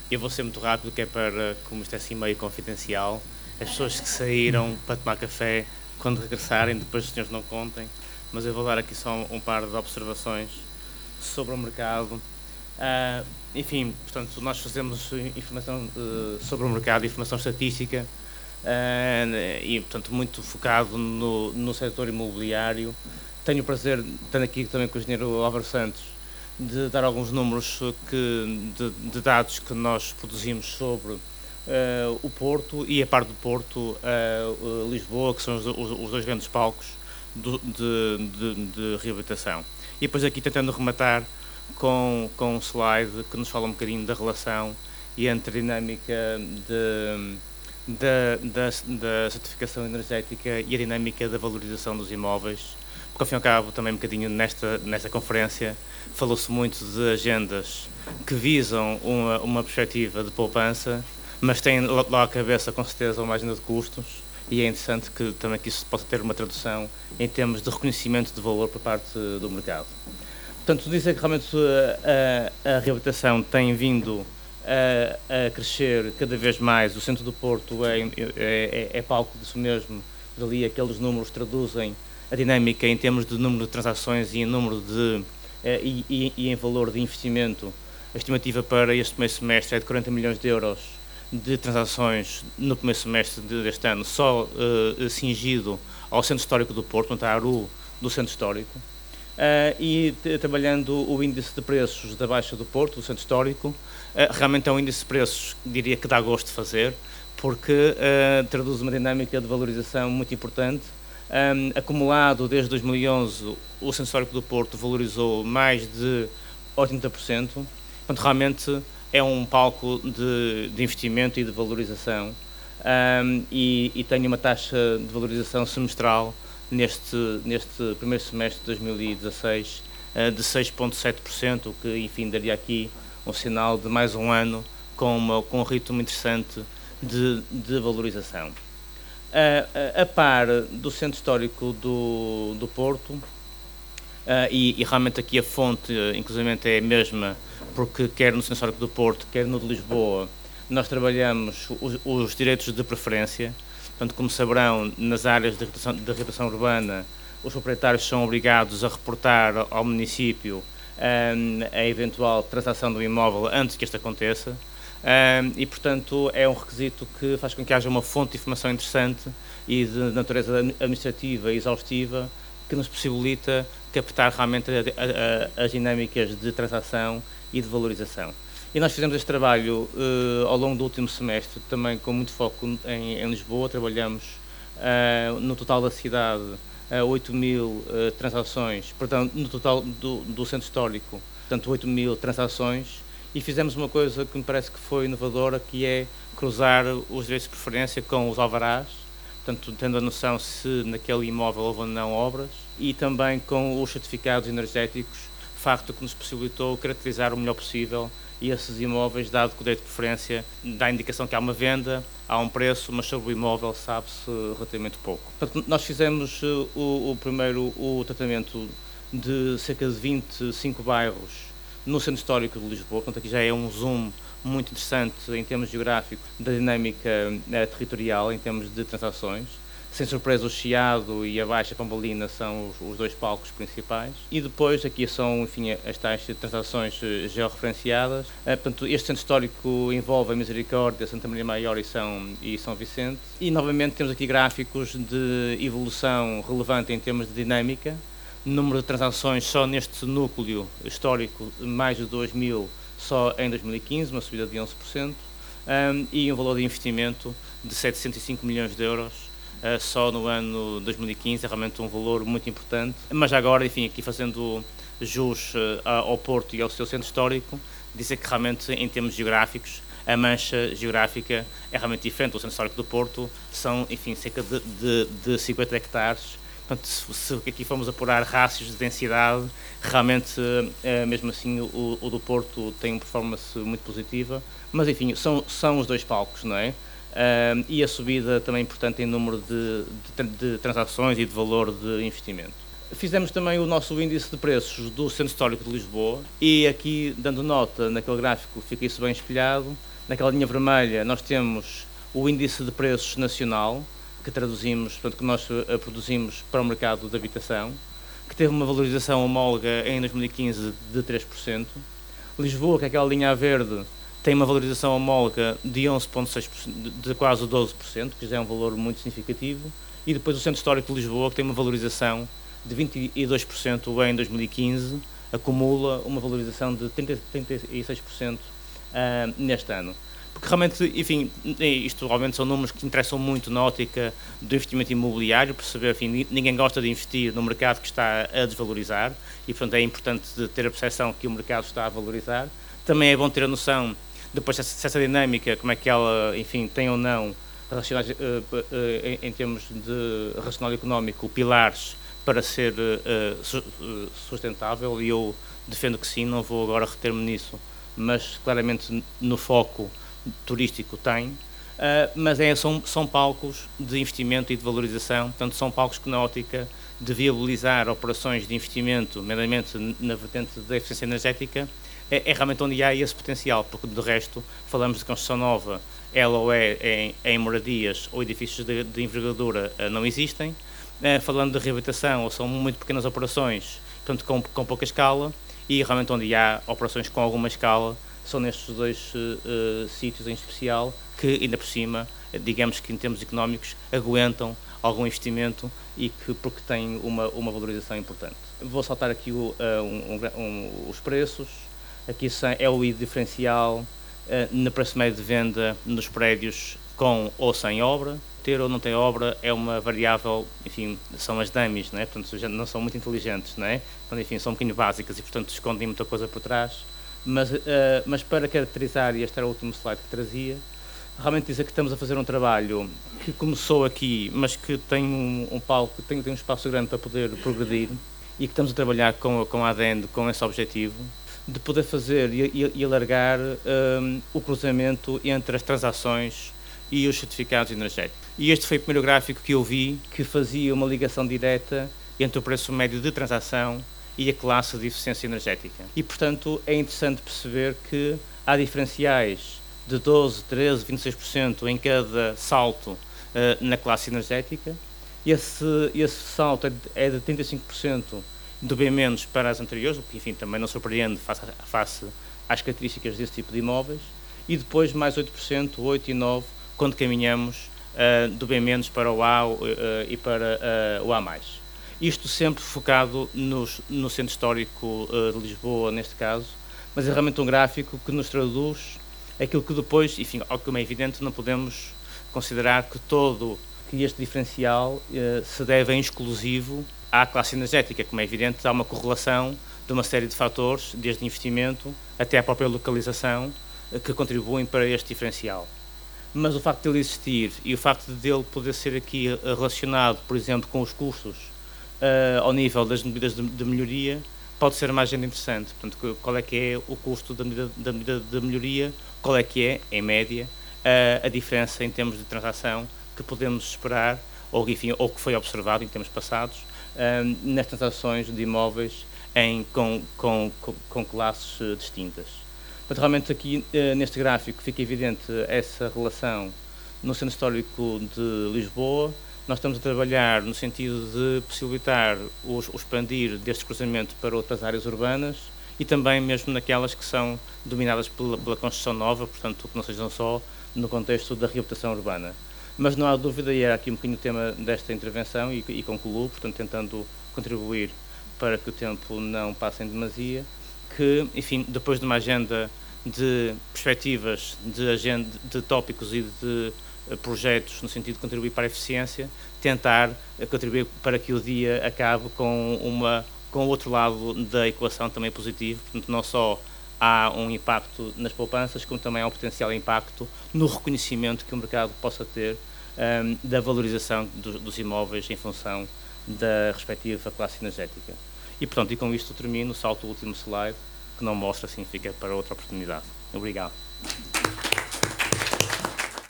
Eu vou ser muito rápido, que é para, como isto é assim meio confidencial, as pessoas que saíram para tomar café, quando regressarem, depois os senhores não contem, mas eu vou dar aqui só um par de observações sobre o mercado. Ah, Enfim, portanto, nós fazemos informação sobre o mercado, informação estatística, e, portanto, muito focado no setor imobiliário. Tenho o prazer, estando aqui também com o engenheiro Álvaro Santos, de dar alguns números de dados que nós produzimos sobre o Porto e a parte do Porto, Lisboa, que são os dois grandes palcos de reabilitação. E depois aqui tentando rematar com um slide que nos fala um bocadinho da relação e entre a dinâmica da certificação energética e a dinâmica da valorização dos imóveis, porque ao fim e ao cabo também um bocadinho nesta conferência falou-se muito de agendas que visam uma perspectiva de poupança, mas têm lá à cabeça com certeza uma agenda de custos, e é interessante que também que isso possa ter uma tradução em termos de reconhecimento de valor por parte do mercado. Portanto, dizer que realmente a reabilitação tem vindo a crescer cada vez mais. O centro do Porto é palco disso mesmo. Dali aqueles números traduzem a dinâmica em termos de número de transações e em número e em valor de investimento. A estimativa para este primeiro semestre é de 40 milhões de euros de transações no primeiro semestre deste ano, só cingido ao centro histórico do Porto, portanto à ARU do centro histórico. E trabalhando o índice de preços da Baixa do Porto, do centro histórico, realmente é um índice de preços, diria que dá gosto de fazer, porque traduz uma dinâmica de valorização muito importante. Acumulado desde 2011, o centro histórico do Porto valorizou mais de 80%, portanto realmente é um palco de investimento e de valorização, e tem uma taxa de valorização semestral neste primeiro semestre de 2016 de 6,7%, o que enfim daria aqui um sinal de mais um ano com um ritmo interessante de valorização. A par do centro histórico do Porto, e realmente aqui a fonte inclusive é a mesma, porque quer no centro histórico do Porto, quer no de Lisboa, nós trabalhamos os direitos de preferência. Portanto, como saberão, nas áreas de reabilitação urbana, os proprietários são obrigados a reportar ao município a eventual transação do imóvel antes que isto aconteça, e, portanto, é um requisito que faz com que haja uma fonte de informação interessante e de natureza administrativa e exaustiva que nos possibilita captar realmente as dinâmicas de transação e de valorização. E nós fizemos este trabalho ao longo do último semestre, também com muito foco em Lisboa. Trabalhamos no total da cidade 8.000 transações, portanto, no total do centro histórico, portanto, 8.000 transações, e fizemos uma coisa que me parece que foi inovadora, que é cruzar os direitos de preferência com os alvarás, portanto, tendo a noção se naquele imóvel houve ou não obras, e também com os certificados energéticos, facto que nos possibilitou caracterizar o melhor possível e esses imóveis, dado que o direito de preferência dá a indicação que há uma venda, há um preço, mas sobre o imóvel sabe-se relativamente pouco. Portanto, nós fizemos o tratamento de cerca de 25 bairros no centro histórico de Lisboa. Portanto, aqui já é um zoom muito interessante em termos geográficos da dinâmica territorial, em termos de transações. Sem surpresa, o Chiado e a Baixa Pombalina são os dois palcos principais. E depois, aqui são, enfim, as tais transações georreferenciadas. Portanto, este centro histórico envolve a Misericórdia, Santa Maria Maior e São Vicente. E, novamente, temos aqui gráficos de evolução relevante em termos de dinâmica. Número de transações só neste núcleo histórico, mais de 2.000 só em 2015, uma subida de 11%, e um valor de investimento de 705 milhões de euros, só no ano 2015, é realmente um valor muito importante. Mas agora, enfim, aqui fazendo jus ao Porto e ao seu centro histórico, dizer que realmente, em termos geográficos, a mancha geográfica é realmente diferente. O centro histórico do Porto são, enfim, cerca de 50 hectares. Portanto, se aqui formos apurar rácios de densidade, realmente, mesmo assim, o do Porto tem uma performance muito positiva. Mas, enfim, são os dois palcos, não é? E a subida também importante em número de transações e de valor de investimento. Fizemos também o nosso índice de preços do Centro Histórico de Lisboa e aqui, dando nota naquele gráfico, fica isso bem espelhado. Naquela linha vermelha nós temos o índice de preços nacional, que traduzimos, portanto, que nós produzimos para o mercado de habitação, que teve uma valorização homóloga em 2015 de 3%. Lisboa, que é aquela linha verde, tem uma valorização homóloga de 11,6%, de quase 12%, que já é um valor muito significativo. E depois o Centro Histórico de Lisboa, que tem uma valorização de 22% em 2015, acumula uma valorização de 36% neste ano. Porque realmente, enfim, isto realmente são números que interessam muito na ótica do investimento imobiliário, perceber, enfim, ninguém gosta de investir no mercado que está a desvalorizar e, portanto, é importante ter a percepção que o mercado está a valorizar. Também é bom ter a noção, depois, se essa dinâmica, como é que ela, enfim, tem ou não, em termos de racional económico, pilares para ser sustentável, e eu defendo que sim, não vou agora reter-me nisso, mas claramente no foco turístico tem, mas são palcos de investimento e de valorização, portanto são palcos que na ótica de viabilizar operações de investimento, nomeadamente na vertente da eficiência energética, é realmente onde há esse potencial, porque de resto falamos de construção nova, ela ou é em moradias ou edifícios de envergadura não existem. Falando de reabilitação, ou são muito pequenas operações, portanto com pouca escala, e realmente onde há operações com alguma escala são nestes dois sítios em especial, que ainda por cima, digamos que em termos económicos, aguentam algum investimento e que porque têm uma valorização importante. Vou saltar aqui os preços. Aqui é o diferencial no preço médio de venda nos prédios com ou sem obra. Ter ou não ter obra é uma variável, enfim, são as dummies, não é? Portanto, já não são muito inteligentes, não é? Portanto, enfim, são um bocadinho básicas e, portanto, escondem muita coisa por trás. Mas para caracterizar, e este era o último slide que trazia, realmente dizer que estamos a fazer um trabalho que começou aqui, mas que tem um palco, tem um espaço grande para poder progredir, e que estamos a trabalhar com a ADN, com esse objetivo, de poder fazer e alargar o cruzamento entre as transações e os certificados energéticos. E este foi o primeiro gráfico que eu vi que fazia uma ligação direta entre o preço médio de transação e a classe de eficiência energética. E, portanto, é interessante perceber que há diferenciais de 12%, 13%, 26% em cada salto na classe energética. Esse salto é de 35% do B- para as anteriores, o que, enfim, também não surpreende face às características desse tipo de imóveis. E depois mais 8%, 8% e 9%, quando caminhamos do B- para o A e para o A+. Isto sempre focado no Centro Histórico de Lisboa, neste caso, mas é realmente um gráfico que nos traduz aquilo que depois, enfim, como é evidente, não podemos considerar que este diferencial se deve em exclusivo à classe energética. Como é evidente, há uma correlação de uma série de fatores, desde investimento até a própria localização, que contribuem para este diferencial. Mas o facto de ele existir e o facto de ele poder ser aqui relacionado, por exemplo, com os custos ao nível das medidas de melhoria, pode ser uma agenda interessante. Portanto, qual é que é o custo da medida de melhoria, qual é que é, em média, a diferença em termos de transação que podemos esperar, ou, enfim, ou que foi observado em termos passados, nas transações de imóveis com classes distintas. Portanto, realmente aqui neste gráfico fica evidente essa relação no Centro Histórico de Lisboa. Nós estamos a trabalhar no sentido de possibilitar o expandir deste cruzamento para outras áreas urbanas e também mesmo naquelas que são dominadas pela construção nova, portanto, que não sejam só no contexto da reabilitação urbana. Mas não há dúvida, e era aqui um bocadinho o tema desta intervenção, e concluo, portanto, tentando contribuir para que o tempo não passe em demasia, que, enfim, depois de uma agenda de perspectivas, de tópicos e de projetos no sentido de contribuir para a eficiência, tentar contribuir para que o dia acabe com o outro lado da equação também positivo. Portanto, não só há um impacto nas poupanças, como também há um potencial impacto no reconhecimento que o mercado possa ter da valorização dos imóveis em função da respectiva classe energética. E, portanto, e com isto termino, salto o último slide, que não mostra, assim fica para outra oportunidade. Obrigado.